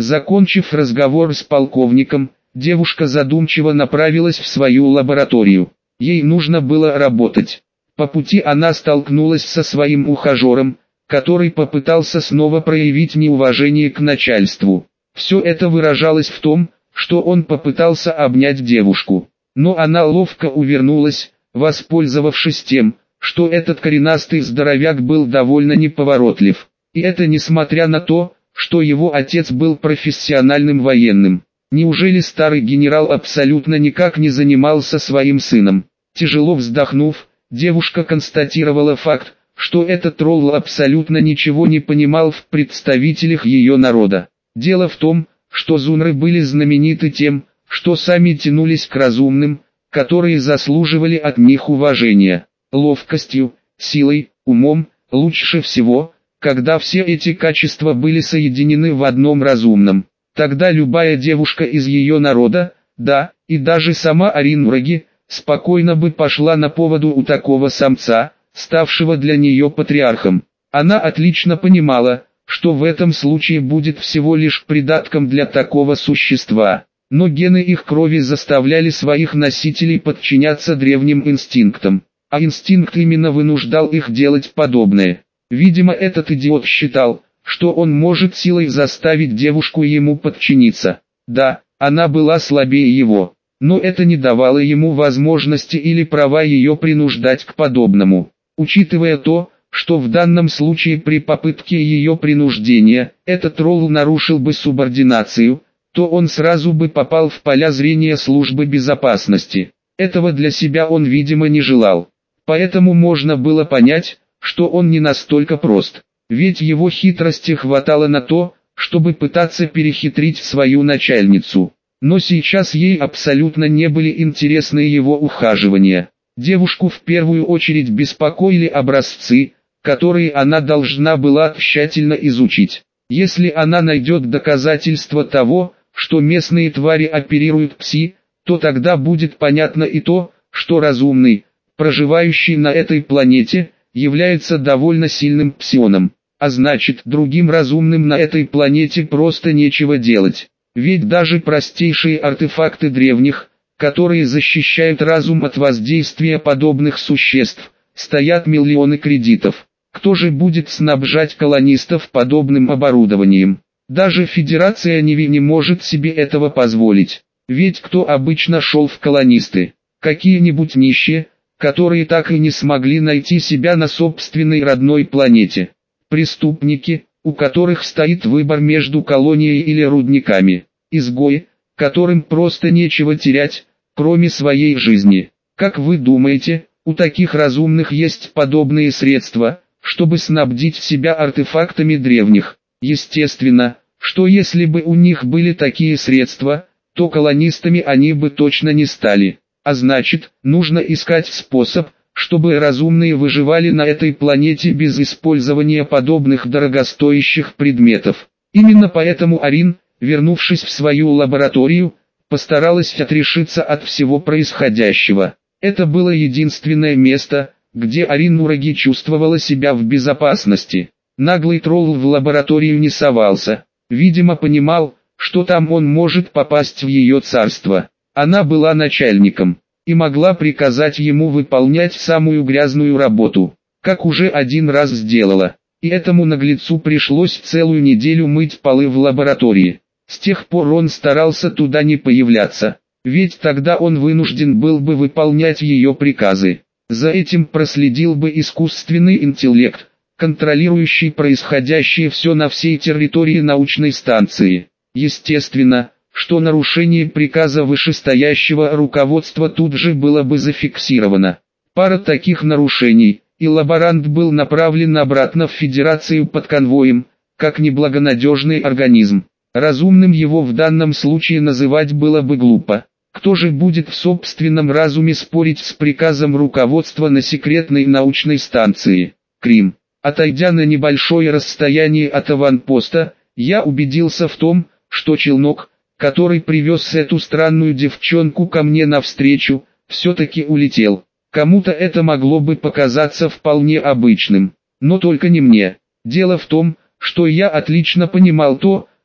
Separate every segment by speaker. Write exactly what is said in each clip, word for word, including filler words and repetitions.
Speaker 1: Закончив разговор с полковником, девушка задумчиво направилась в свою лабораторию. Ей нужно было работать. По пути она столкнулась со своим ухажером, который попытался снова проявить неуважение к начальству. Все это выражалось в том, что он попытался обнять девушку. Но она ловко увернулась, воспользовавшись тем, что этот коренастый здоровяк был довольно неповоротлив. И это несмотря на то, что его отец был профессиональным военным. Неужели старый генерал абсолютно никак не занимался своим сыном? Тяжело вздохнув, девушка констатировала факт, что этот тролл абсолютно ничего не понимал в представителях ее народа. Дело в том, что зунры были знамениты тем, что сами тянулись к разумным, которые заслуживали от них уважения. Ловкостью, силой, умом, лучше всего, когда все эти качества были соединены в одном разумном. Тогда любая девушка из ее народа, да, и даже сама Арин Нураги, спокойно бы пошла на поводу у такого самца, ставшего для нее патриархом. Она отлично понимала, что в этом случае будет всего лишь придатком для такого существа. Но гены их крови заставляли своих носителей подчиняться древним инстинктам. А инстинкт именно вынуждал их делать подобное. Видимо, этот идиот считал, что он может силой заставить девушку ему подчиниться. Да, она была слабее его, но это не давало ему возможности или права ее принуждать к подобному. Учитывая то, что в данном случае при попытке ее принуждения, этот тролл нарушил бы субординацию, то он сразу бы попал в поля зрения службы безопасности. Этого для себя он, видимо, не желал. Поэтому можно было понять, что он не настолько прост. Ведь его хитрости хватало на то, чтобы пытаться перехитрить свою начальницу. Но сейчас ей абсолютно не были интересны его ухаживания. Девушку в первую очередь беспокоили образцы, которые она должна была тщательно изучить. Если она найдет доказательства того, что местные твари оперируют пси, то тогда будет понятно и то, что разумный, проживающий на этой планете, является довольно сильным псионом. А значит, другим разумным на этой планете просто нечего делать. Ведь даже простейшие артефакты древних, которые защищают разум от воздействия подобных существ, стоят миллионы кредитов. Кто же будет снабжать колонистов подобным оборудованием? Даже Федерация Неви не может себе этого позволить. Ведь кто обычно шел в колонисты? Какие-нибудь нищие, которые так и не смогли найти себя на собственной родной планете. Преступники, у которых стоит выбор между колонией или рудниками. Изгои, которым просто нечего терять, кроме своей жизни. Как вы думаете, у таких разумных есть подобные средства, чтобы снабдить себя артефактами древних? Естественно, что если бы у них были такие средства, то колонистами они бы точно не стали. А значит, нужно искать способ, чтобы разумные выживали на этой планете без использования подобных дорогостоящих предметов. Именно поэтому Арин, вернувшись в свою лабораторию, постаралась отрешиться от всего происходящего. Это было единственное место, где Арин Нураги чувствовала себя в безопасности. Наглый тролл в лабораторию не совался. Видимо, понимал, что там он может попасть в ее царство. Она была начальником и могла приказать ему выполнять самую грязную работу, как уже один раз сделала. И этому наглецу пришлось целую неделю мыть полы в лаборатории. С тех пор он старался туда не появляться, ведь тогда он вынужден был бы выполнять ее приказы. За этим проследил бы искусственный интеллект, контролирующий происходящее все на всей территории научной станции. Естественно, что нарушение приказа вышестоящего руководства тут же было бы зафиксировано. Пара таких нарушений, и лаборант был направлен обратно в Федерацию под конвоем, как неблагонадежный организм. Разумным его в данном случае называть было бы глупо. Кто же будет в собственном разуме спорить с приказом руководства на секретной научной станции? Крим. Отойдя на небольшое расстояние от аванпоста, я убедился в том, что челнок, который привез эту странную девчонку ко мне навстречу, все-таки улетел. Кому-то это могло бы показаться вполне обычным, но только не мне. Дело в том, что я отлично понимал то,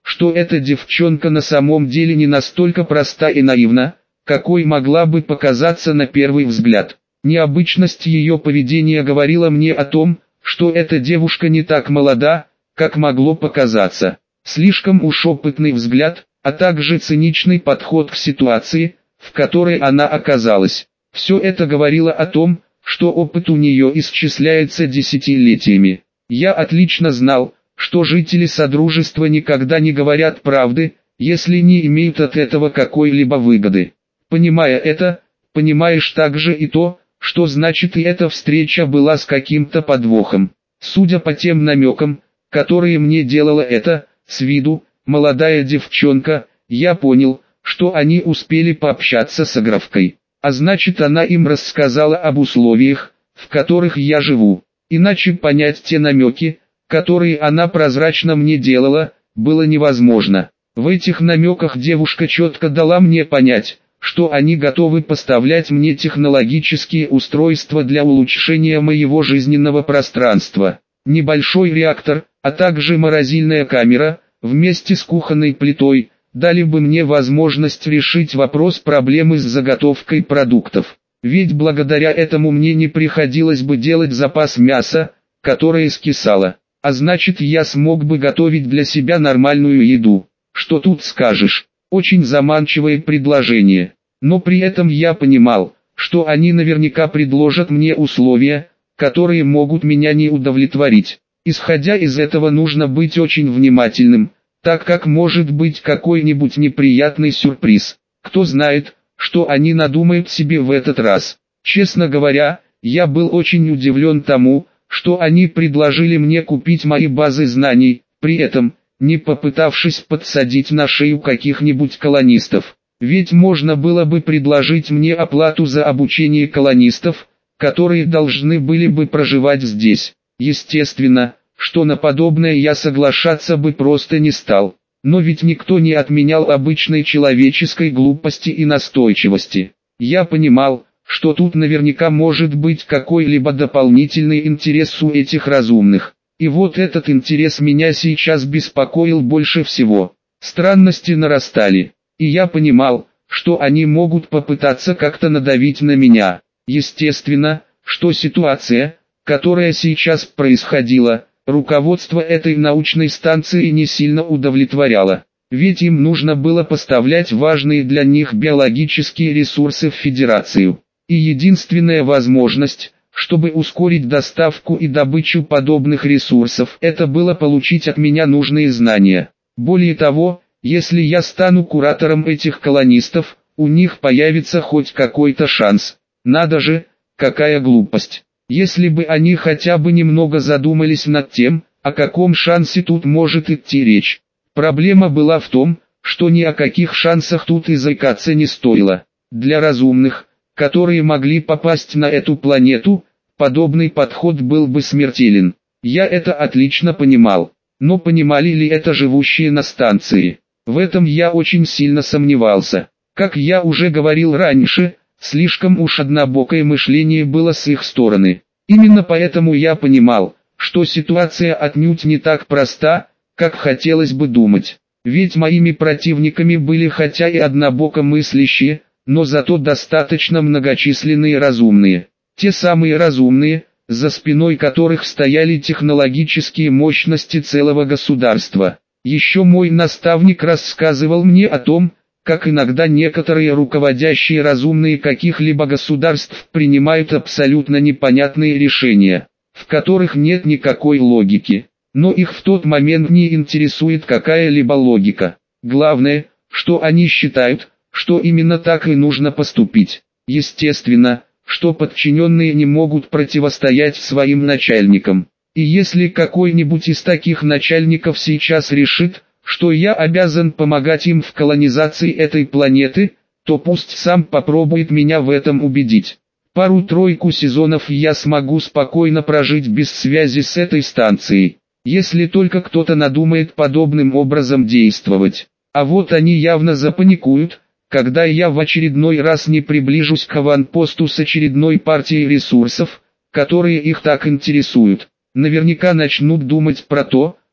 Speaker 1: что эта девчонка на самом деле не настолько проста и наивна, какой могла бы показаться на первый взгляд. Необычность ее поведения говорила мне о том, что эта девушка не так молода, как могло показаться. Слишком уж опытный взгляд, а также циничный подход к ситуации, в которой она оказалась. Все это говорило о том, что опыт у нее исчисляется десятилетиями. Я отлично знал, что жители Содружества никогда не говорят правды, если не имеют от этого какой-либо выгоды. Понимая это, понимаешь также и то, что значит и эта встреча была с каким-то подвохом. Судя по тем намекам, которые мне делала эта, с виду, молодая девчонка, я понял, что они успели пообщаться с Аграфкой. А значит, она им рассказала об условиях, в которых я живу. Иначе понять те намеки, которые она прозрачно мне делала, было невозможно. В этих намеках девушка четко дала мне понять, что они готовы поставлять мне технологические устройства для улучшения моего жизненного пространства. Небольшой реактор, а также морозильная камера, вместе с кухонной плитой, дали бы мне возможность решить вопрос проблемы с заготовкой продуктов. Ведь благодаря этому мне не приходилось бы делать запас мяса, которое скисало. А значит, я смог бы готовить для себя нормальную еду. Что тут скажешь? Очень заманчивое предложение. Но при этом я понимал, что они наверняка предложат мне условия, которые могут меня не удовлетворить. Исходя из этого, нужно быть очень внимательным, так как может быть какой-нибудь неприятный сюрприз. Кто знает, что они надумают себе в этот раз. Честно говоря, я был очень удивлен тому, что они предложили мне купить мои базы знаний, при этом, не попытавшись подсадить на шею каких-нибудь колонистов. Ведь можно было бы предложить мне оплату за обучение колонистов, которые должны были бы проживать здесь. Естественно, что на подобное я соглашаться бы просто не стал. Но ведь никто не отменял обычной человеческой глупости и настойчивости. Я понимал, что тут наверняка может быть какой-либо дополнительный интерес у этих разумных. И вот этот интерес меня сейчас беспокоил больше всего. Странности нарастали, и я понимал, что они могут попытаться как-то надавить на меня. Естественно, что ситуация, которая сейчас происходила, руководство этой научной станции не сильно удовлетворяло. Ведь им нужно было поставлять важные для них биологические ресурсы в Федерацию. И единственная возможность, чтобы ускорить доставку и добычу подобных ресурсов, это было получить от меня нужные знания. Более того, если я стану куратором этих колонистов, у них появится хоть какой-то шанс. Надо же, какая глупость. Если бы они хотя бы немного задумались над тем, о каком шансе тут может идти речь. Проблема была в том, что ни о каких шансах тут и заикаться не стоило. Для разумных, которые могли попасть на эту планету, подобный подход был бы смертелен. Я это отлично понимал. Но понимали ли это живущие на станции? В этом я очень сильно сомневался. Как я уже говорил раньше, слишком уж однобокое мышление было с их стороны. Именно поэтому я понимал, что ситуация отнюдь не так проста, как хотелось бы думать. Ведь моими противниками были хотя и однобоко мыслящие, но зато достаточно многочисленные разумные. Те самые разумные, за спиной которых стояли технологические мощности целого государства. Еще мой наставник рассказывал мне о том, как иногда некоторые руководящие разумные каких-либо государств принимают абсолютно непонятные решения, в которых нет никакой логики. Но их в тот момент не интересует какая-либо логика. Главное, что они считают, что именно так и нужно поступить. Естественно, что подчиненные не могут противостоять своим начальникам. И если какой-нибудь из таких начальников сейчас решит, что я обязан помогать им в колонизации этой планеты, то пусть сам попробует меня в этом убедить. Пару-тройку сезонов я смогу спокойно прожить без связи с этой станцией, если только кто-то надумает подобным образом действовать. А вот они явно запаникуют, когда я в очередной раз не приближусь к аванпосту с очередной партией ресурсов, которые их так интересуют. Наверняка начнут думать про то,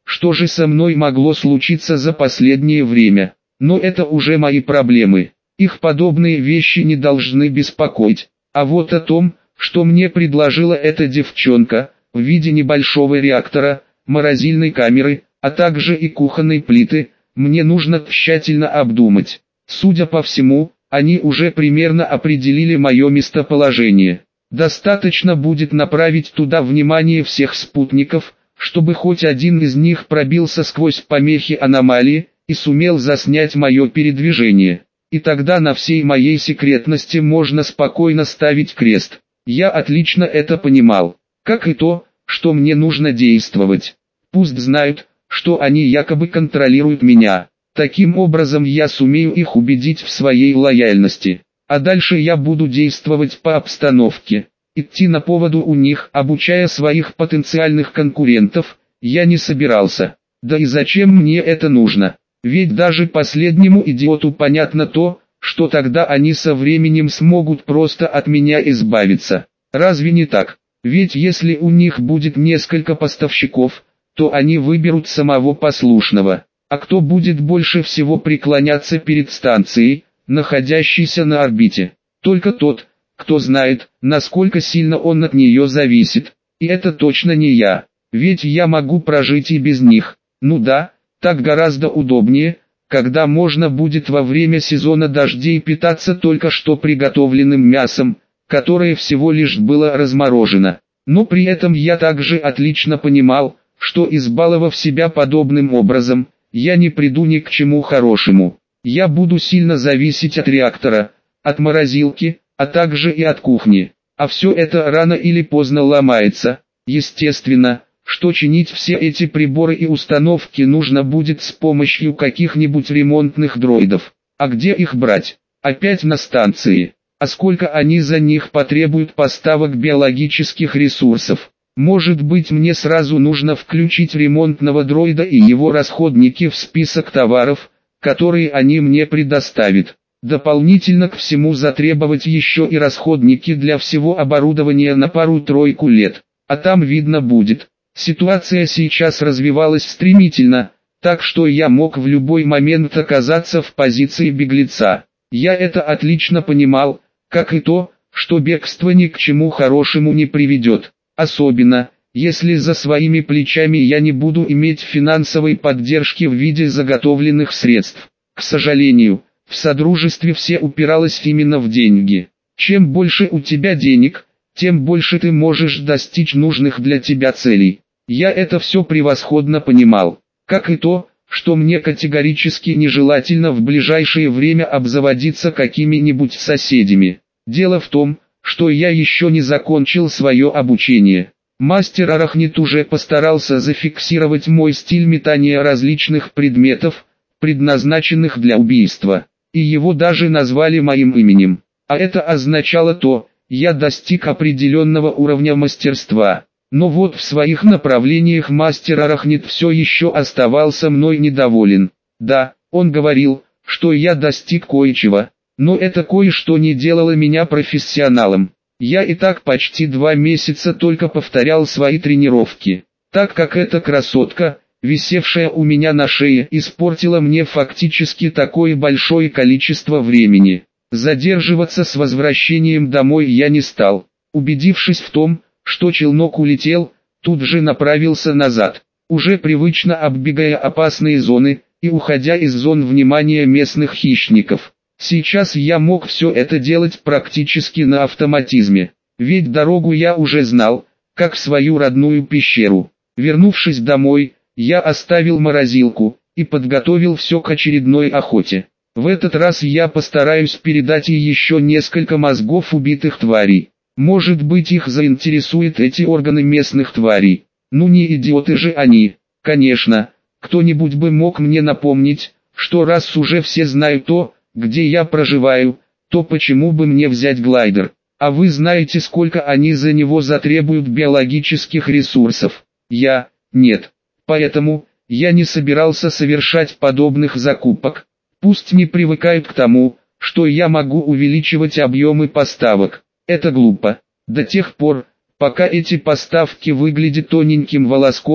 Speaker 1: что же со мной могло случиться за последнее время. Но это уже мои проблемы. Их подобные вещи не должны беспокоить. А вот о том, что мне предложила эта девчонка, в виде небольшого реактора, морозильной камеры, а также и кухонной плиты, мне нужно тщательно обдумать. Судя по всему, они уже примерно определили мое местоположение. Достаточно будет направить туда внимание всех спутников, чтобы хоть один из них пробился сквозь помехи аномалии и сумел заснять мое передвижение. И тогда на всей моей секретности можно спокойно ставить крест. Я отлично это понимал. Как и то, что мне нужно действовать. Пусть знают, что они якобы контролируют меня. Таким образом я сумею их убедить в своей лояльности. А дальше я буду действовать по обстановке. Идти на поводу у них, обучая своих потенциальных конкурентов, я не собирался. Да и зачем мне это нужно? Ведь даже последнему идиоту понятно то, что тогда они со временем смогут просто от меня избавиться. Разве не так? Ведь если у них будет несколько поставщиков, то они выберут самого послушного. А кто будет больше всего преклоняться перед станцией, находящейся на орбите? Только тот, кто знает, насколько сильно он от нее зависит. И это точно не я. Ведь я могу прожить и без них. Ну да, так гораздо удобнее, когда можно будет во время сезона дождей питаться только что приготовленным мясом, которое всего лишь было разморожено. Но при этом я также отлично понимал, что избаловав себя подобным образом, я не приду ни к чему хорошему. Я буду сильно зависеть от реактора, от морозилки, а также и от кухни. А все это рано или поздно ломается. Естественно, что чинить все эти приборы и установки нужно будет с помощью каких-нибудь ремонтных дроидов. А где их брать? Опять на станции. А сколько они за них потребуют поставок биологических ресурсов? Может быть, мне сразу нужно включить ремонтного дроида и его расходники в список товаров, которые они мне предоставят. Дополнительно к всему затребовать еще и расходники для всего оборудования на пару-тройку лет. А там видно будет. Ситуация сейчас развивалась стремительно, так что я мог в любой момент оказаться в позиции беглеца. Я это отлично понимал, как и то, что бегство ни к чему хорошему не приведет. Особенно, если за своими плечами я не буду иметь финансовой поддержки в виде заготовленных средств. К сожалению, в содружестве все упиралось именно в деньги. Чем больше у тебя денег, тем больше ты можешь достичь нужных для тебя целей. Я это все превосходно понимал. Как и то, что мне категорически нежелательно в ближайшее время обзаводиться какими-нибудь соседями. Дело в том, что я еще не закончил свое обучение. Мастер Арахнит уже постарался зафиксировать мой стиль метания различных предметов, предназначенных для убийства, и его даже назвали моим именем. А это означало то, я достиг определенного уровня мастерства. Но вот в своих направлениях мастер Арахнит все еще оставался мной недоволен. Да, он говорил, что я достиг кое-чего. Но это кое-что не делало меня профессионалом. Я и так почти два месяца только повторял свои тренировки, так как эта красотка, висевшая у меня на шее, испортила мне фактически такое большое количество времени. Задерживаться с возвращением домой я не стал. Убедившись в том, что челнок улетел, тут же направился назад, уже привычно оббегая опасные зоны и уходя из зон внимания местных хищников. Сейчас я мог все это делать практически на автоматизме, ведь дорогу я уже знал, как свою родную пещеру. Вернувшись домой, я оставил морозилку и подготовил все к очередной охоте. В этот раз я постараюсь передать ей еще несколько мозгов убитых тварей. Может быть, их заинтересуют эти органы местных тварей. Ну не идиоты же они. Конечно, кто-нибудь бы мог мне напомнить, что раз уже все знают то, где я проживаю, то почему бы мне взять глайдер? А вы знаете, сколько они за него затребуют биологических ресурсов? Я, нет. Поэтому, я не собирался совершать подобных закупок. Пусть не привыкают к тому, что я могу увеличивать объемы поставок. Это глупо. До тех пор, пока эти поставки выглядят тоненьким волоском,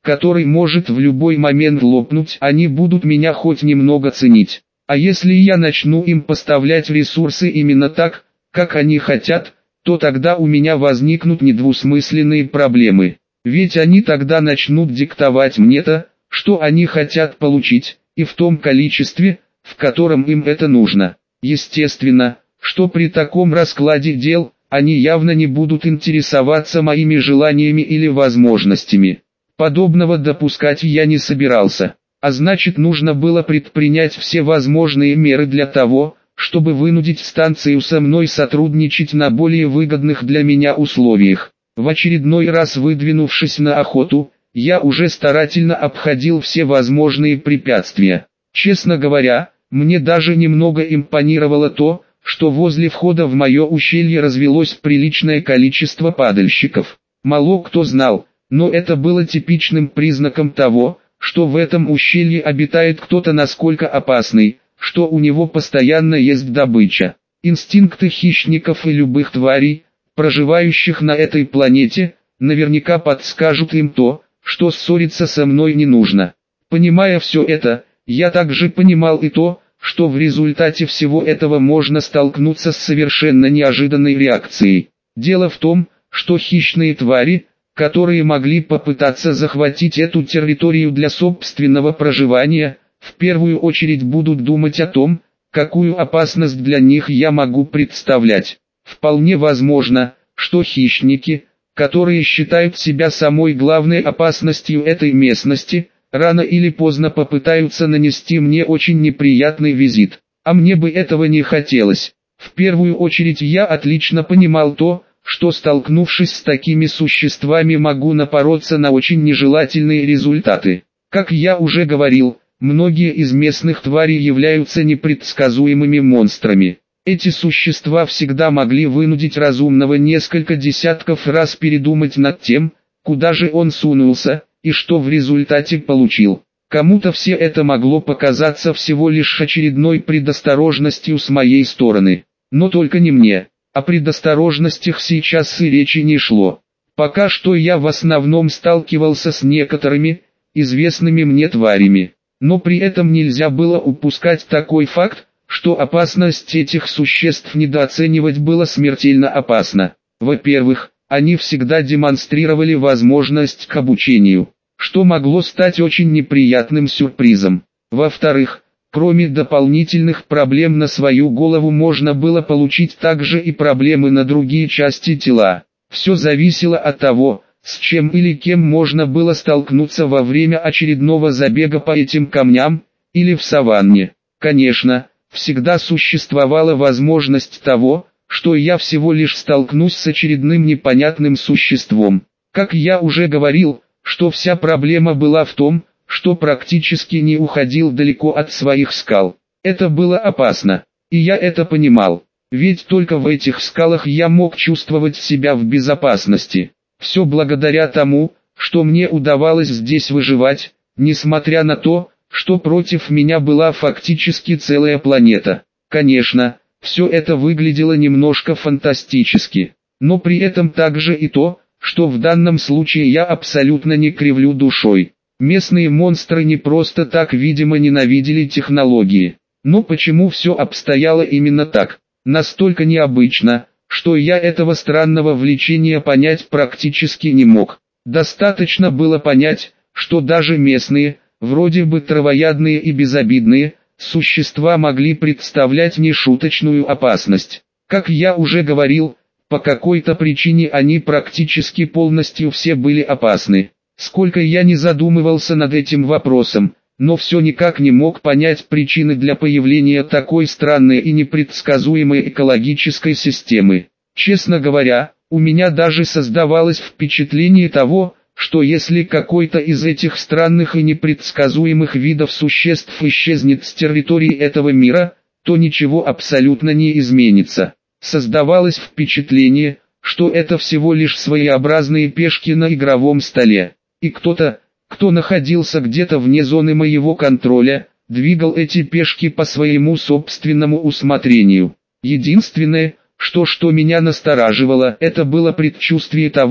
Speaker 1: который может в любой момент лопнуть, они будут меня хоть немного ценить. А если я начну им поставлять ресурсы именно так, как они хотят, то тогда у меня возникнут недвусмысленные проблемы. Ведь они тогда начнут диктовать мне то, что они хотят получить, и в том количестве, в котором им это нужно. Естественно, что при таком раскладе дел, они явно не будут интересоваться моими желаниями или возможностями. Подобного допускать я не собирался, а значит нужно было предпринять все возможные меры для того, чтобы вынудить станцию со мной сотрудничать на более выгодных для меня условиях. В очередной раз выдвинувшись на охоту, я уже старательно обходил все возможные препятствия. Честно говоря, мне даже немного импонировало то, что возле входа в мое ущелье развелось приличное количество падальщиков. Мало кто знал, но это было типичным признаком того, что в этом ущелье обитает кто-то насколько опасный, что у него постоянно есть добыча. Инстинкты хищников и любых тварей, проживающих на этой планете, наверняка подскажут им то, что ссориться со мной не нужно. Понимая все это, я также понимал и то, что в результате всего этого можно столкнуться с совершенно неожиданной реакцией. Дело в том, что хищные твари, которые могли попытаться захватить эту территорию для собственного проживания, в первую очередь будут думать о том, какую опасность для них я могу представлять. Вполне возможно, что хищники, которые считают себя самой главной опасностью этой местности, рано или поздно попытаются нанести мне очень неприятный визит. А мне бы этого не хотелось. В первую очередь я отлично понимал то, что столкнувшись с такими существами могу напороться на очень нежелательные результаты. Как я уже говорил, многие из местных тварей являются непредсказуемыми монстрами. Эти существа всегда могли вынудить разумного несколько десятков раз передумать над тем, куда же он сунулся, и что в результате получил. Кому-то все это могло показаться всего лишь очередной предосторожностью с моей стороны. Но только не мне. О предосторожностях сейчас и речи не шло. Пока что я в основном сталкивался с некоторыми, известными мне тварями. Но при этом нельзя было упускать такой факт, что опасность этих существ недооценивать было смертельно опасно. Во-первых, они всегда демонстрировали возможность к обучению, что могло стать очень неприятным сюрпризом. Во-вторых, кроме дополнительных проблем на свою голову можно было получить также и проблемы на другие части тела. Все зависело от того, с чем или кем можно было столкнуться во время очередного забега по этим камням, или в саванне. Конечно, всегда существовала возможность того, что я всего лишь столкнусь с очередным непонятным существом. Как я уже говорил, что вся проблема была в том, что практически не уходил далеко от своих скал. Это было опасно, и я это понимал, ведь только в этих скалах я мог чувствовать себя в безопасности. Все благодаря тому, что мне удавалось здесь выживать, несмотря на то, что против меня была фактически целая планета. Конечно, все это выглядело немножко фантастически, но при этом также и то, что в данном случае я абсолютно не кривлю душой. Местные монстры не просто так, видимо, ненавидели технологии. Но почему все обстояло именно так? Настолько необычно, что я этого странного влечения понять практически не мог. Достаточно было понять, что даже местные, вроде бы травоядные и безобидные, существа могли представлять нешуточную опасность. Как я уже говорил, по какой-то причине они практически полностью все были опасны. Сколько я не задумывался над этим вопросом, но все никак не мог понять причины для появления такой странной и непредсказуемой экологической системы. Честно говоря, у меня даже создавалось впечатление того, что если какой-то из этих странных и непредсказуемых видов существ исчезнет с территории этого мира, то ничего абсолютно не изменится. Создавалось впечатление, что это всего лишь своеобразные пешки на игровом столе. И кто-то, кто находился где-то вне зоны моего контроля, двигал эти пешки по своему собственному усмотрению. Единственное, что что меня настораживало, это было предчувствие того,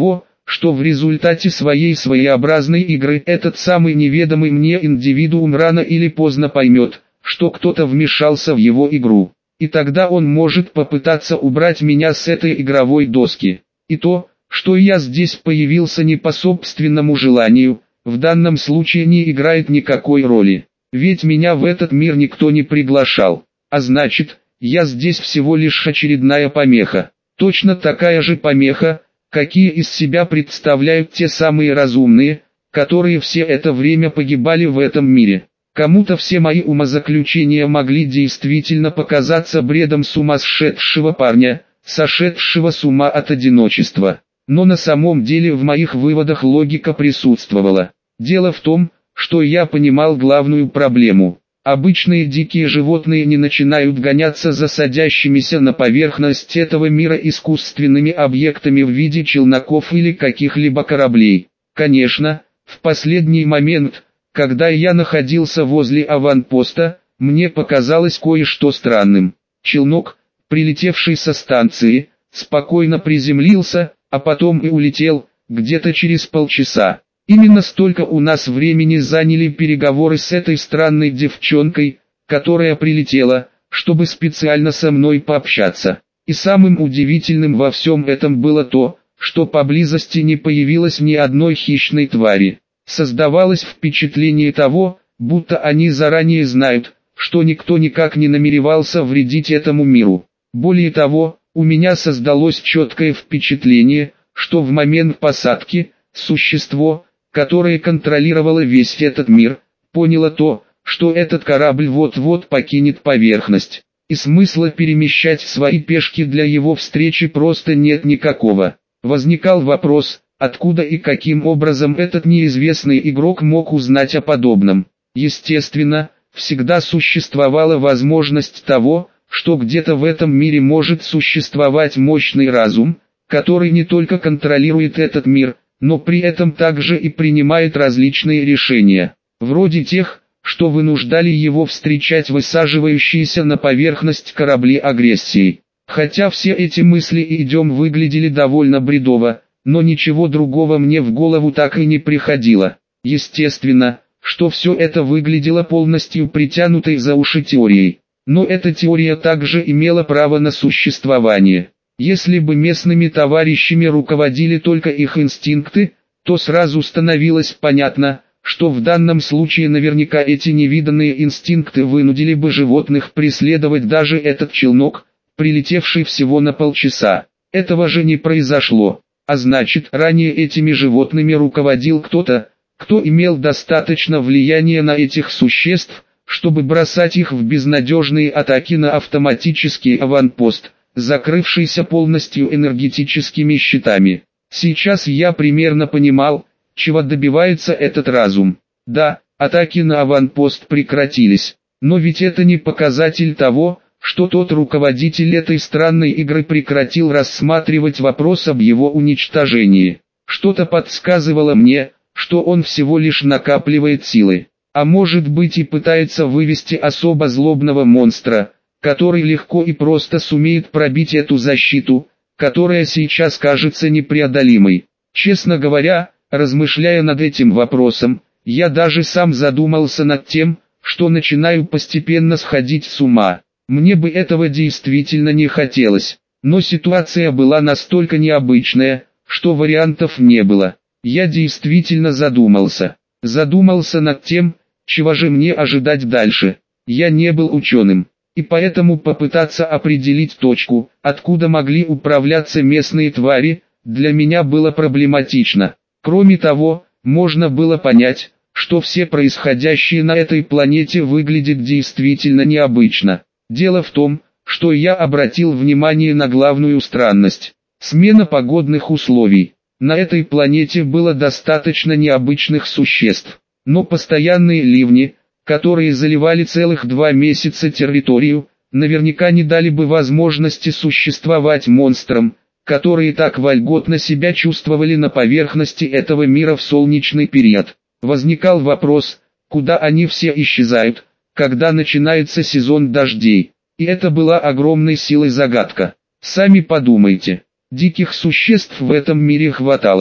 Speaker 1: что в результате своей своеобразной игры этот самый неведомый мне индивидуум рано или поздно поймет, что кто-то вмешался в его игру. И тогда он может попытаться убрать меня с этой игровой доски. И то, что я здесь появился не по собственному желанию, в данном случае не играет никакой роли. Ведь меня в этот мир никто не приглашал. А значит, я здесь всего лишь очередная помеха. Точно такая же помеха, какие из себя представляют те самые разумные, которые все это время погибали в этом мире. Кому-то все мои умозаключения могли действительно показаться бредом сумасшедшего парня, сошедшего с ума от одиночества. Но на самом деле в моих выводах логика присутствовала. Дело в том, что я понимал главную проблему. Обычные дикие животные не начинают гоняться за садящимися на поверхность этого мира искусственными объектами в виде челноков или каких-либо кораблей. Конечно, в последний момент, когда я находился возле аванпоста, мне показалось кое-что странным. Челнок, прилетевший со станции, спокойно приземлился, а потом и улетел, где-то через полчаса. Именно столько у нас времени заняли переговоры с этой странной девчонкой, которая прилетела, чтобы специально со мной пообщаться. И самым удивительным во всем этом было то, что поблизости не появилось ни одной хищной твари. Создавалось впечатление того, будто они заранее знают, что никто никак не намеревался вредить этому миру. Более того, у меня создалось четкое впечатление, что в момент посадки, существо, которое контролировало весь этот мир, поняло то, что этот корабль вот-вот покинет поверхность. И смысла перемещать свои пешки для его встречи просто нет никакого. Возникал вопрос, откуда и каким образом этот неизвестный игрок мог узнать о подобном. Естественно, всегда существовала возможность того, что где-то в этом мире может существовать мощный разум, который не только контролирует этот мир, но при этом также и принимает различные решения, вроде тех, что вынуждали его встречать высаживающиеся на поверхность корабли агрессии. Хотя все эти мысли и идем выглядели довольно бредово, но ничего другого мне в голову так и не приходило. Естественно, что все это выглядело полностью притянутой за уши теорией. Но эта теория также имела право на существование. Если бы местными товарищами руководили только их инстинкты, то сразу становилось понятно, что в данном случае наверняка эти невиданные инстинкты вынудили бы животных преследовать даже этот челнок, прилетевший всего на полчаса. Этого же не произошло. А значит, ранее этими животными руководил кто-то, кто имел достаточно влияния на этих существ, чтобы бросать их в безнадежные атаки на автоматический аванпост, закрывшийся полностью энергетическими щитами. Сейчас я примерно понимал, чего добивается этот разум. Да, атаки на аванпост прекратились, но ведь это не показатель того, что тот руководитель этой странной игры прекратил рассматривать вопрос об его уничтожении. Что-то подсказывало мне, что он всего лишь накапливает силы, а может быть и пытается вывести особо злобного монстра, который легко и просто сумеет пробить эту защиту, которая сейчас кажется непреодолимой. Честно говоря, размышляя над этим вопросом, я даже сам задумался над тем, что начинаю постепенно сходить с ума. Мне бы этого действительно не хотелось, но ситуация была настолько необычная, что вариантов не было. Я действительно задумался. Задумался над тем, чего же мне ожидать дальше. Я не был ученым, и поэтому попытаться определить точку, откуда могли управляться местные твари, для меня было проблематично. Кроме того, можно было понять, что все происходящее на этой планете выглядит действительно необычно. Дело в том, что я обратил внимание на главную странность – смена погодных условий. На этой планете было достаточно необычных существ, но постоянные ливни, которые заливали целых два месяца территорию, наверняка не дали бы возможности существовать монстрам, которые так вольготно себя чувствовали на поверхности этого мира в солнечный период. Возникал вопрос, куда они все исчезают, когда начинается сезон дождей. И это была огромной силой загадка. Сами подумайте, диких существ в этом мире хватало.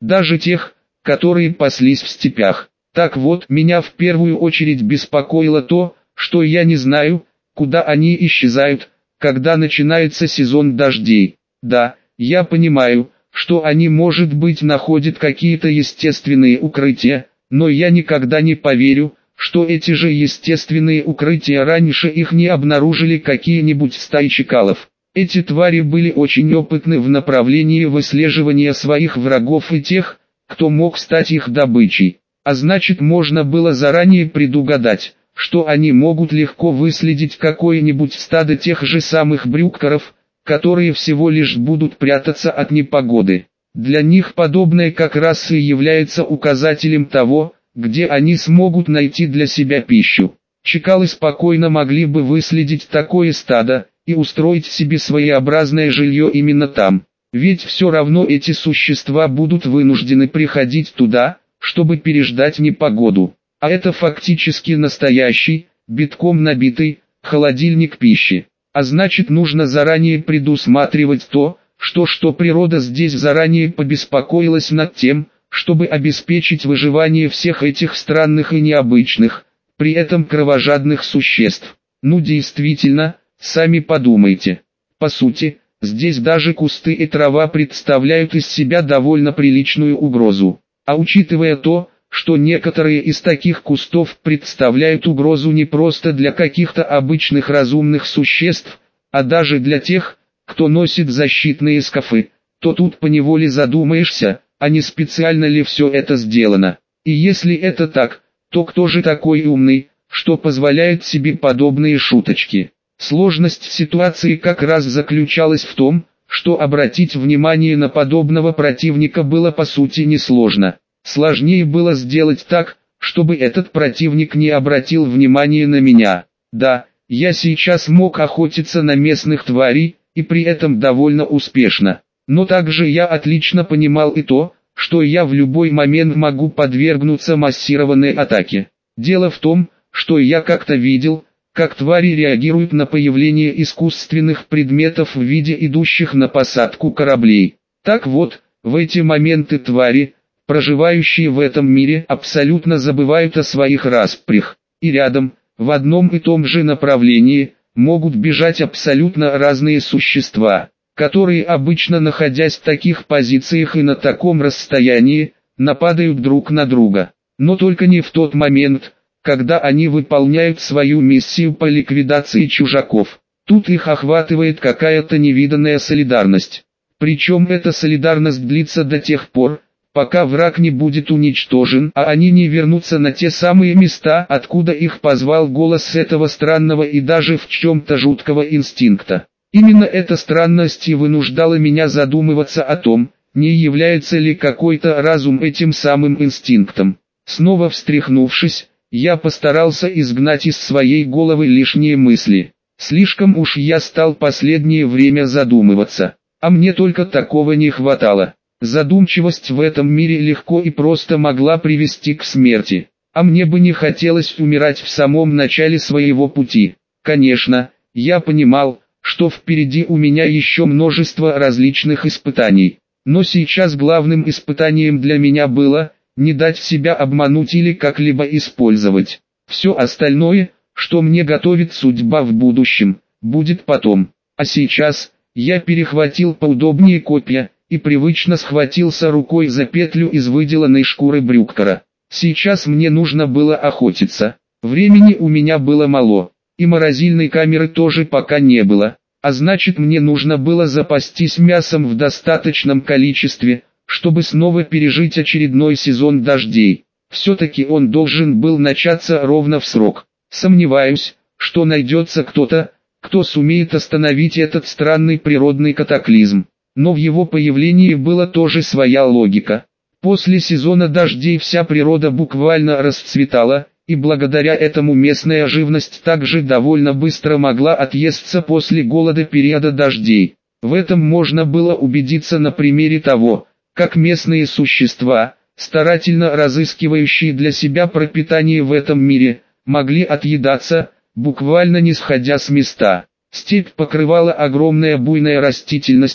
Speaker 1: даже тех, которые паслись в степях. Так вот, меня в первую очередь беспокоило то, что я не знаю, куда они исчезают, когда начинается сезон дождей. Да, я понимаю, что они, может быть, находят какие-то естественные укрытия, но я никогда не поверю, что эти же естественные укрытия раньше их не обнаружили какие-нибудь стаи чакалов. Эти твари были очень опытны в направлении выслеживания своих врагов и тех, кто мог стать их добычей. А значит, можно было заранее предугадать, что они могут легко выследить какое-нибудь стадо тех же самых брюккеров, которые всего лишь будут прятаться от непогоды. Для них подобное как раз и является указателем того, где они смогут найти для себя пищу. Чакалы спокойно могли бы выследить такое стадо и устроить себе своеобразное жилье именно там. Ведь все равно эти существа будут вынуждены приходить туда, чтобы переждать непогоду. А это фактически настоящий, битком набитый, холодильник пищи. А значит, нужно заранее предусматривать то, что что природа здесь заранее побеспокоилась над тем, чтобы обеспечить выживание всех этих странных и необычных, при этом кровожадных существ. Ну действительно, сами подумайте. По сути, здесь даже кусты и трава представляют из себя довольно приличную угрозу. А учитывая то, что некоторые из таких кустов представляют угрозу не просто для каких-то обычных разумных существ, а даже для тех, кто носит защитные скафы, то тут поневоле задумаешься, а не специально ли все это сделано. И если это так, то кто же такой умный, что позволяет себе подобные шуточки? Сложность ситуации как раз заключалась в том, что обратить внимание на подобного противника было по сути несложно. Сложнее было сделать так, чтобы этот противник не обратил внимания на меня. Да, я сейчас мог охотиться на местных тварей, и при этом довольно успешно. Но также я отлично понимал и то, что я в любой момент могу подвергнуться массированной атаке. Дело в том, что я как-то видел, как твари реагируют на появление искусственных предметов в виде идущих на посадку кораблей. Так вот, в эти моменты твари, проживающие в этом мире, абсолютно забывают о своих распрях. И рядом, в одном и том же направлении, могут бежать абсолютно разные существа, которые обычно, находясь в таких позициях и на таком расстоянии, нападают друг на друга. Но только не в тот момент, когда они выполняют свою миссию по ликвидации чужаков. Тут их охватывает какая-то невиданная солидарность. Причем эта солидарность длится до тех пор, пока враг не будет уничтожен, а они не вернутся на те самые места, откуда их позвал голос этого странного и даже в чем-то жуткого инстинкта. Именно эта странность и вынуждала меня задумываться о том, не является ли какой-то разум этим самым инстинктом. Снова встряхнувшись, я постарался изгнать из своей головы лишние мысли. Слишком уж я стал последнее время задумываться, а мне только такого не хватало. Задумчивость в этом мире легко и просто могла привести к смерти, а мне бы не хотелось умирать в самом начале своего пути. Конечно, я понимал, что впереди у меня еще множество различных испытаний, но сейчас главным испытанием для меня было не дать себя обмануть или как-либо использовать. Все остальное, что мне готовит судьба в будущем, будет потом. А сейчас, я перехватил поудобнее копья, и привычно схватился рукой за петлю из выделанной шкуры брюккера. Сейчас мне нужно было охотиться. Времени у меня было мало, и морозильной камеры тоже пока не было, а значит мне нужно было запастись мясом в достаточном количестве, чтобы снова пережить очередной сезон дождей. Все-таки он должен был начаться ровно в срок. Сомневаюсь, что найдется кто-то, кто сумеет остановить этот странный природный катаклизм. Но в его появлении была тоже своя логика. После сезона дождей вся природа буквально расцветала, и благодаря этому местная живность также довольно быстро могла отъесться после голода периода дождей. В этом можно было убедиться на примере того, как местные существа, старательно разыскивающие для себя пропитание в этом мире, могли отъедаться, буквально не сходя с места. Степь покрывала огромная буйная растительность,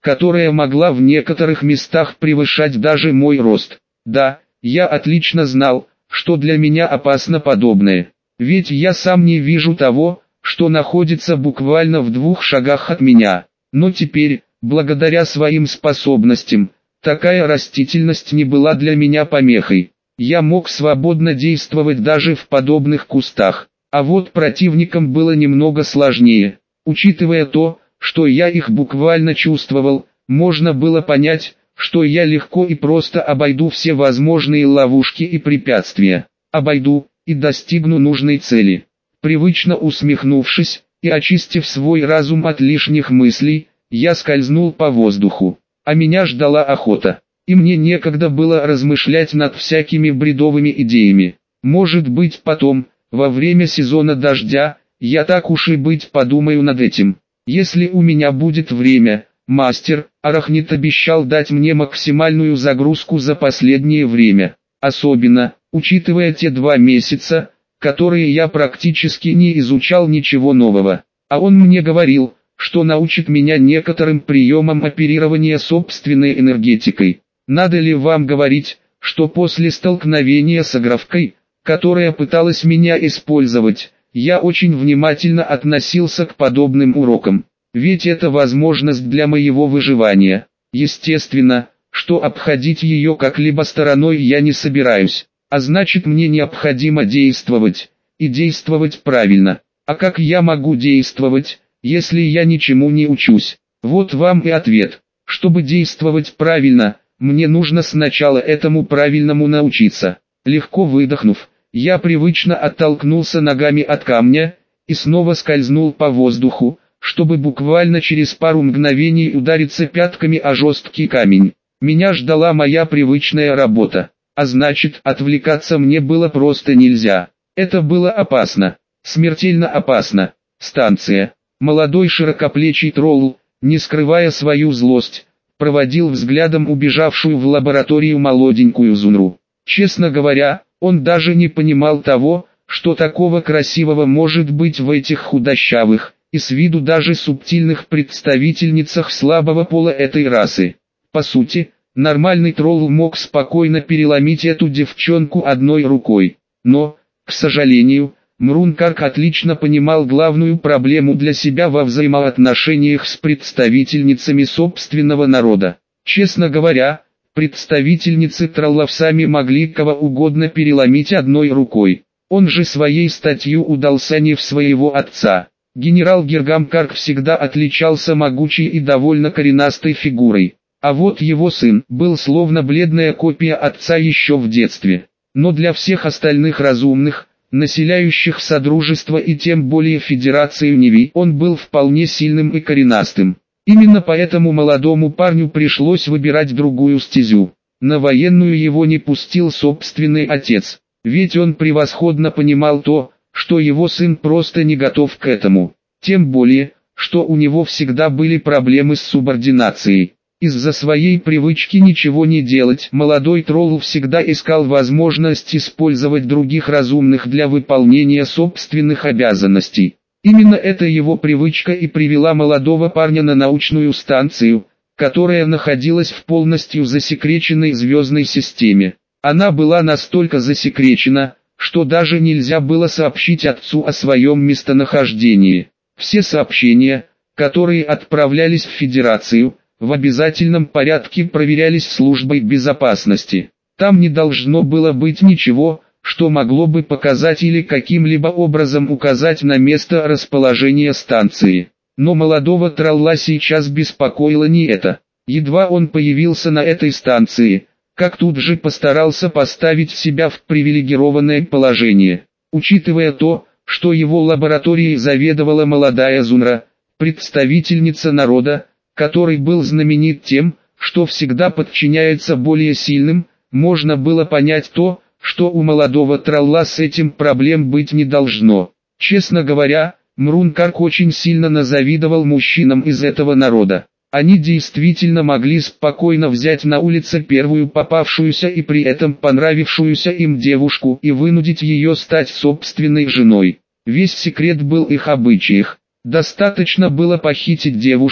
Speaker 1: которая могла в некоторых местах превышать даже мой рост. Да, я отлично знал, что для меня опасно подобное. Ведь я сам не вижу того, что находится буквально в двух шагах от меня. Но теперь, благодаря своим способностям, такая растительность не была для меня помехой. Я мог свободно действовать даже в подобных кустах. А вот противникам было немного сложнее. Учитывая то, что я их буквально чувствовал, можно было понять, что я легко и просто обойду все возможные ловушки и препятствия. Обойду и достигну нужной цели. Привычно усмехнувшись и очистив свой разум от лишних мыслей, я скользнул по воздуху. А меня ждала охота. И мне некогда было размышлять над всякими бредовыми идеями. Может быть потом, во время сезона дождя, я так уж и быть подумаю над этим. Если у меня будет время, мастер Арахнит обещал дать мне максимальную загрузку за последнее время. Особенно, учитывая те два месяца, которые я практически не изучал ничего нового. А он мне говорил, что научит меня некоторым приемам оперирования собственной энергетикой. Надо ли вам говорить, что после столкновения с Аграфкой, которая пыталась меня использовать, я очень внимательно относился к подобным урокам, ведь это возможность для моего выживания. Естественно, что обходить ее как-либо стороной я не собираюсь, а значит мне необходимо действовать, и действовать правильно. А как я могу действовать, если я ничему не учусь? Вот вам и ответ. Чтобы действовать правильно, мне нужно сначала этому правильному научиться. Легко выдохнув, я привычно оттолкнулся ногами от камня, и снова скользнул по воздуху, чтобы буквально через пару мгновений удариться пятками о жесткий камень. Меня ждала моя привычная работа, а значит, отвлекаться мне было просто нельзя. Это было опасно, смертельно опасно. Станция. Молодой широкоплечий тролл, не скрывая свою злость, проводил взглядом убежавшую в лабораторию молоденькую Зунру. Честно говоря, он даже не понимал того, что такого красивого может быть в этих худощавых, и с виду даже субтильных представительницах слабого пола этой расы. По сути, нормальный тролл мог спокойно переломить эту девчонку одной рукой. Но, к сожалению, Мрункарк отлично понимал главную проблему для себя во взаимоотношениях с представительницами собственного народа. Честно говоря, представительницы троллов сами могли кого угодно переломить одной рукой. Он же своей статью удался не в своего отца. Генерал Гиргамкарк всегда отличался могучей и довольно коренастой фигурой. А вот его сын был словно бледная копия отца еще в детстве. Но для всех остальных разумных, населяющих Содружество и тем более Федерацию Неви, он был вполне сильным и коренастым. Именно поэтому молодому парню пришлось выбирать другую стезю. На военную его не пустил собственный отец, ведь он превосходно понимал то, что его сын просто не готов к этому. Тем более, что у него всегда были проблемы с субординацией. Из-за своей привычки ничего не делать, молодой тролл всегда искал возможность использовать других разумных для выполнения собственных обязанностей. Именно эта его привычка и привела молодого парня на научную станцию, которая находилась в полностью засекреченной звездной системе. Она была настолько засекречена, что даже нельзя было сообщить отцу о своем местонахождении. Все сообщения, которые отправлялись в Федерацию, в обязательном порядке проверялись службой безопасности. Там не должно было быть ничего, что могло бы показать или каким-либо образом указать на место расположения станции. Но молодого тролла сейчас беспокоило не это. Едва он появился на этой станции, как тут же постарался поставить себя в привилегированное положение. Учитывая то, что его лабораторией заведовала молодая Зунра, представительница народа, который был знаменит тем, что всегда подчиняется более сильным, можно было понять то, что у молодого тролла с этим проблем быть не должно. Честно говоря, Мрункарк очень сильно назавидовал мужчинам из этого народа. Они действительно могли спокойно взять на улице первую попавшуюся и при этом понравившуюся им девушку и вынудить ее стать собственной женой. Весь секрет был их обычаях. Достаточно было похитить девушку,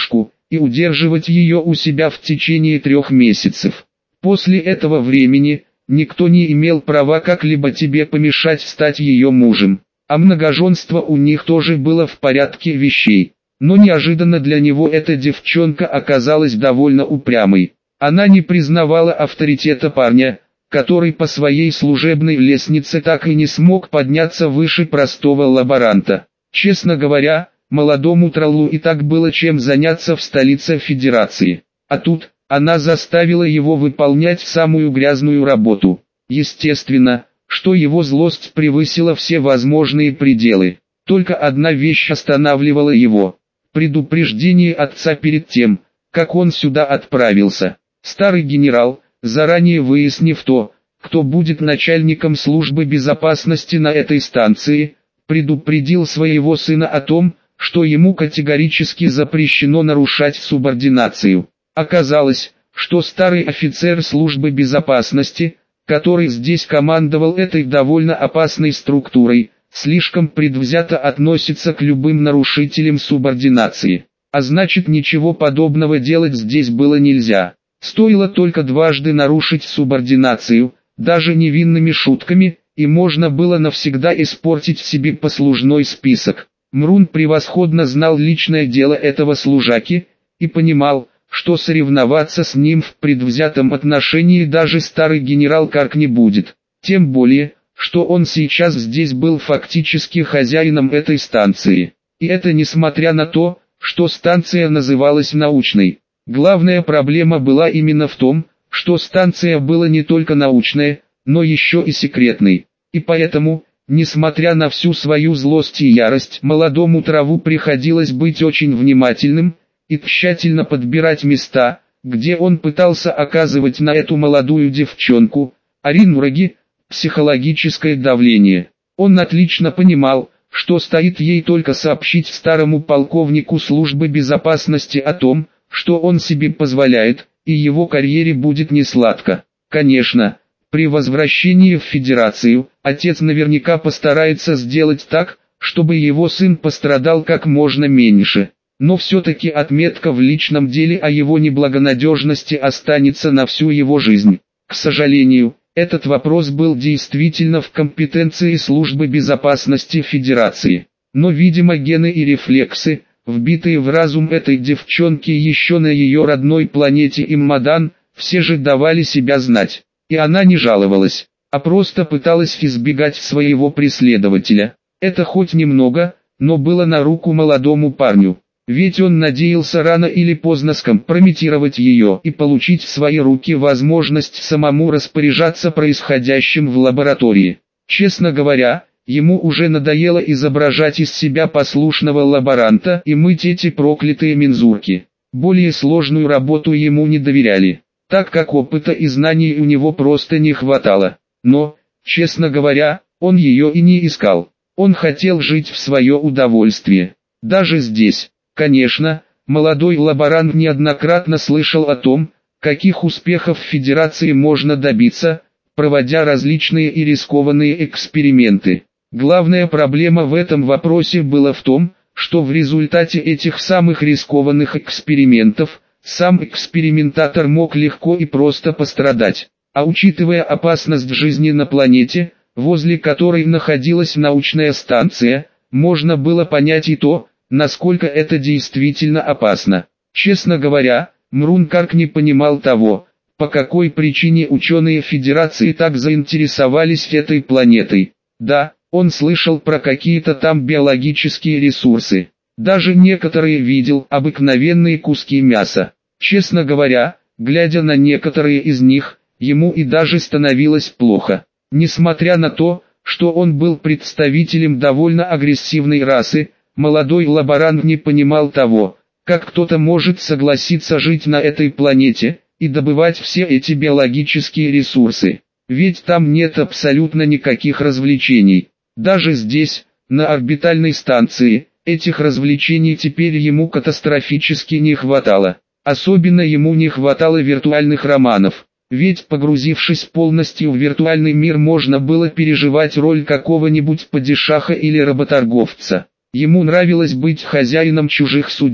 Speaker 1: и удерживать ее у себя в течение трех месяцев. После этого времени, никто не имел права как-либо тебе помешать стать ее мужем. А многоженство у них тоже было в порядке вещей. Но неожиданно для него эта девчонка оказалась довольно упрямой. Она не признавала авторитета парня, который по своей служебной лестнице так и не смог подняться выше простого лаборанта. Честно говоря, молодому троллу и так было чем заняться в столице Федерации. А тут, она заставила его выполнять самую грязную работу. Естественно, что его злость превысила все возможные пределы. Только одна вещь останавливала его. Предупреждение отца перед тем, как он сюда отправился. Старый генерал, заранее выяснив то, кто будет начальником службы безопасности на этой станции, предупредил своего сына о том, что ему категорически запрещено нарушать субординацию. Оказалось, что старый офицер службы безопасности, который здесь командовал этой довольно опасной структурой, слишком предвзято относится к любым нарушителям субординации. А значит, ничего подобного делать здесь было нельзя. Стоило только дважды нарушить субординацию, даже невинными шутками, и можно было навсегда испортить себе послужной список. Мрун превосходно знал личное дело этого служаки, и понимал, что соревноваться с ним в предвзятом отношении даже старый генерал Карк не будет. Тем более, что он сейчас здесь был фактически хозяином этой станции. И это несмотря на то, что станция называлась научной. Главная проблема была именно в том, что станция была не только научная, но еще и секретной. И поэтому, несмотря на всю свою злость и ярость, молодому траву приходилось быть очень внимательным и тщательно подбирать места, где он пытался оказывать на эту молодую девчонку, Аринураги, психологическое давление. Он отлично понимал, что стоит ей только сообщить старому полковнику службы безопасности о том, что он себе позволяет, и его карьере будет несладко. Конечно, при возвращении в Федерацию, отец наверняка постарается сделать так, чтобы его сын пострадал как можно меньше. Но все-таки отметка в личном деле о его неблагонадежности останется на всю его жизнь. К сожалению, этот вопрос был действительно в компетенции службы безопасности Федерации. Но, видимо, гены и рефлексы, вбитые в разум этой девчонки еще на ее родной планете Иммадан, все же давали себя знать. И она не жаловалась, а просто пыталась избегать своего преследователя. Это хоть немного, но было на руку молодому парню. Ведь он надеялся рано или поздно скомпрометировать ее и получить в свои руки возможность самому распоряжаться происходящим в лаборатории. Честно говоря, ему уже надоело изображать из себя послушного лаборанта и мыть эти проклятые мензурки. Более сложную работу ему не доверяли, так как опыта и знаний у него просто не хватало. Но, честно говоря, он ее и не искал. Он хотел жить в свое удовольствие. Даже здесь. Конечно, молодой лаборант неоднократно слышал о том, каких успехов в Федерации можно добиться, проводя различные и рискованные эксперименты. Главная проблема в этом вопросе была в том, что в результате этих самых рискованных экспериментов, сам экспериментатор мог легко и просто пострадать. А учитывая опасность жизни на планете, возле которой находилась научная станция, можно было понять и то, насколько это действительно опасно. Честно говоря, Мрун Карк не понимал того, по какой причине ученые Федерации так заинтересовались этой планетой. Да, он слышал про какие-то там биологические ресурсы. Даже некоторые видел обыкновенные куски мяса. Честно говоря, глядя на некоторые из них, ему и даже становилось плохо. Несмотря на то, что он был представителем довольно агрессивной расы, молодой лаборант не понимал того, как кто-то может согласиться жить на этой планете и добывать все эти биологические ресурсы. Ведь там нет абсолютно никаких развлечений. Даже здесь, на орбитальной станции, этих развлечений теперь ему катастрофически не хватало. Особенно ему не хватало виртуальных романов. Ведь погрузившись полностью в виртуальный мир, можно было переживать роль какого-нибудь падишаха или работорговца. Ему нравилось быть хозяином чужих судеб.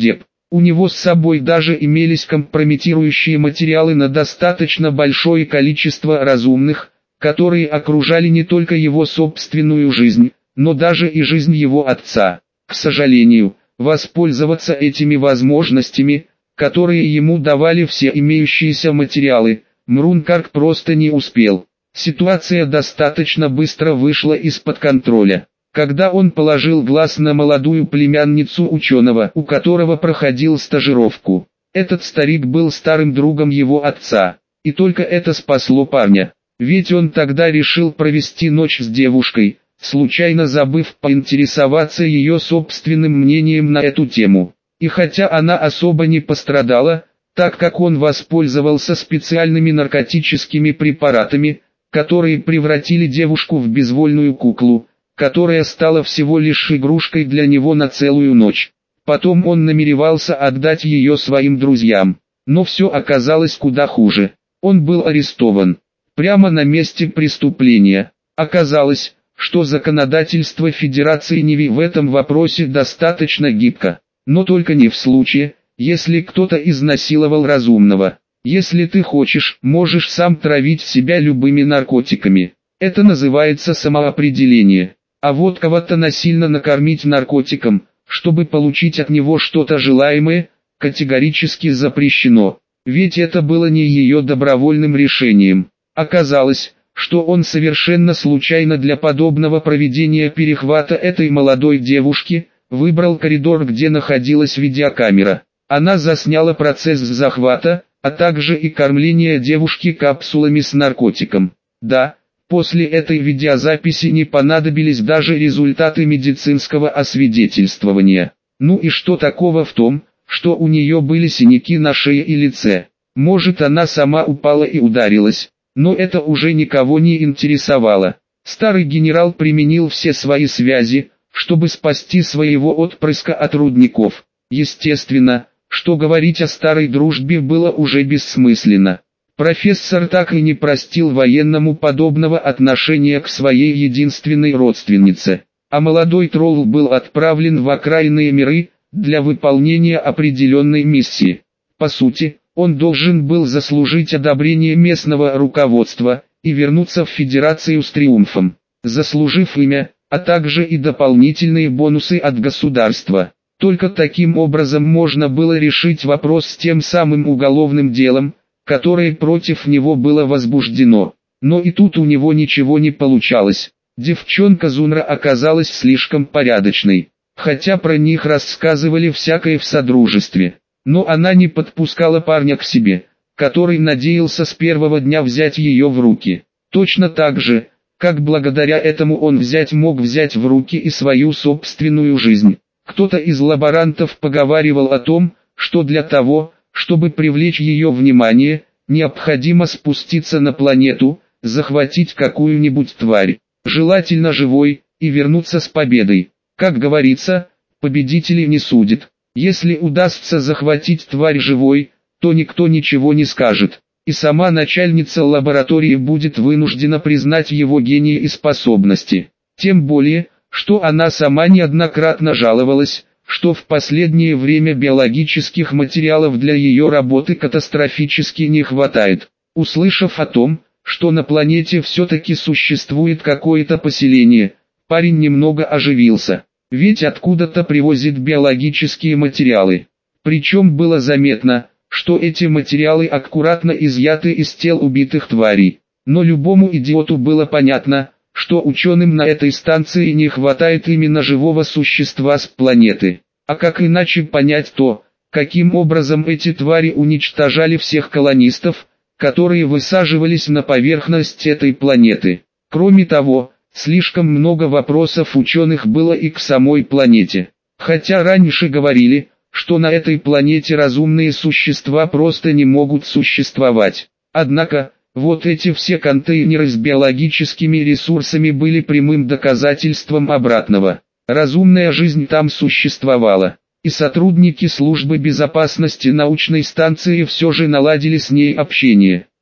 Speaker 1: У него с собой даже имелись компрометирующие материалы на достаточно большое количество разумных, которые окружали не только его собственную жизнь, но даже и жизнь его отца. К сожалению, воспользоваться этими возможностями, которые ему давали все имеющиеся материалы, Мрункарк просто не успел. Ситуация достаточно быстро вышла из-под контроля. Когда он положил глаз на молодую племянницу ученого, у которого проходил стажировку, этот старик был старым другом его отца, и только это спасло парня. Ведь он тогда решил провести ночь с девушкой, случайно забыв поинтересоваться ее собственным мнением на эту тему. И хотя она особо не пострадала, так как он воспользовался специальными наркотическими препаратами, которые превратили девушку в безвольную куклу, которая стала всего лишь игрушкой для него на целую ночь. Потом он намеревался отдать ее своим друзьям, но все оказалось куда хуже. Он был арестован прямо на месте преступления. Оказалось, что законодательство Федерации Ниви в этом вопросе достаточно гибко, но только не в случае, если кто-то изнасиловал разумного. Если ты хочешь, можешь сам травить себя любыми наркотиками. Это называется самоопределение. А вот кого-то насильно накормить наркотиком, чтобы получить от него что-то желаемое, категорически запрещено. Ведь это было не ее добровольным решением. Оказалось, что он совершенно случайно для подобного проведения перехвата этой молодой девушки выбрал коридор, где находилась видеокамера. Она засняла процесс захвата, а также и кормление девушки капсулами с наркотиком. Да, после этой видеозаписи не понадобились даже результаты медицинского освидетельствования. Ну и что такого в том, что у нее были синяки на шее и лице? Может, она сама упала и ударилась, но это уже никого не интересовало. Старый генерал применил все свои связи, чтобы спасти своего отпрыска от рудников. Естественно, что говорить о старой дружбе было уже бессмысленно. Профессор так и не простил военному подобного отношения к своей единственной родственнице, а молодой тролл был отправлен в окраинные миры для выполнения определенной миссии. По сути, он должен был заслужить одобрение местного руководства и вернуться в Федерацию с триумфом, заслужив имя, а также и дополнительные бонусы от государства. Только таким образом можно было решить вопрос с тем самым уголовным делом, которое против него было возбуждено. Но и тут у него ничего не получалось. Девчонка Зунра оказалась слишком порядочной, хотя про них рассказывали всякое в содружестве. Но она не подпускала парня к себе, который надеялся с первого дня взять ее в руки. Точно так же, как благодаря этому он взять мог взять в руки и свою собственную жизнь. Кто-то из лаборантов поговаривал о том, что для того, чтобы привлечь ее внимание, необходимо спуститься на планету, захватить какую-нибудь тварь, желательно живой, и вернуться с победой. Как говорится, победителей не судят. Если удастся захватить тварь живой, то никто ничего не скажет, и сама начальница лаборатории будет вынуждена признать его гений и способности. Тем более, что она сама неоднократно жаловалась, что в последнее время биологических материалов для ее работы катастрофически не хватает. Услышав о том, что на планете все-таки существует какое-то поселение, парень немного оживился. Ведь откуда-то привозят биологические материалы. Причем было заметно, что эти материалы аккуратно изъяты из тел убитых тварей. Но любому идиоту было понятно, что ученым на этой станции не хватает именно живого существа с планеты. А как иначе понять то, каким образом эти твари уничтожали всех колонистов, которые высаживались на поверхность этой планеты? Кроме того, слишком много вопросов ученых было и к самой планете. Хотя раньше говорили, что на этой планете разумные существа просто не могут существовать. Однако, вот эти все контейнеры с биологическими ресурсами были прямым доказательством обратного. Разумная жизнь там существовала, и сотрудники службы безопасности научной станции все же наладили с ней общение.